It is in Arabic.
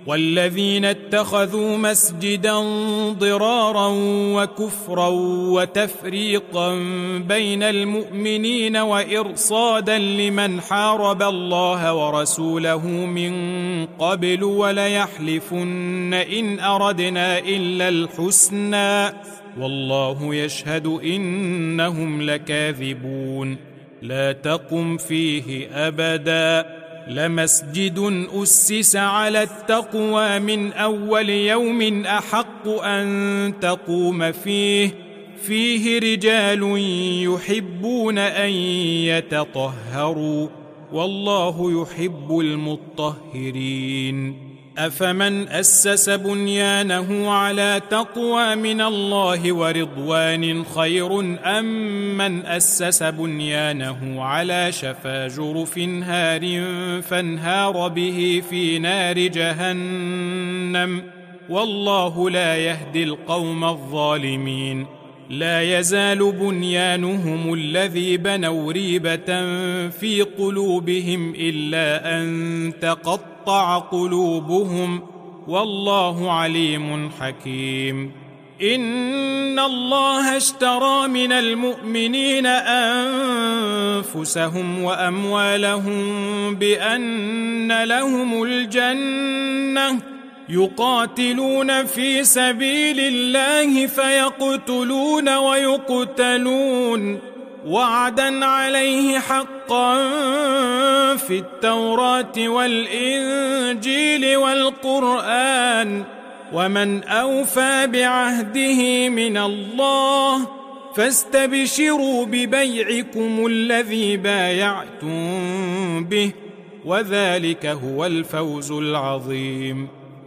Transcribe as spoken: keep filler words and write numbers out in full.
والذين اتخذوا مسجدا ضرارا وكفرا وتفريقا بين المؤمنين وإرصادا لمن حارب الله ورسوله من قبل وليحلفن إن أردنا إلا الحسنى والله يشهد إنهم لكاذبون لا تقم فيه أبدا لمسجد أسس على التقوى من أول يوم أحق أن تقوم فيه فيه رجال يحبون أن يتطهروا والله يحب المطهرين أفمن أسس بنيانه على تقوى من الله ورضوان خير أم من أسس بنيانه على شفا جرف هار فانهار به في نار جهنم والله لا يهدي القوم الظالمين لا يزال بنيانهم الذي بنوا ريبة في قلوبهم إلا أن تقطع قلوبهم والله عليم حكيم إن الله اشترى من المؤمنين أنفسهم وأموالهم بأن لهم الجنة يقاتلون في سبيل الله فيقتلون ويقتلون وعدا عليه حقا في التوراة والإنجيل والقرآن ومن أوفى بعهده من الله فاستبشروا ببيعكم الذي بايعتم به وذلك هو الفوز العظيم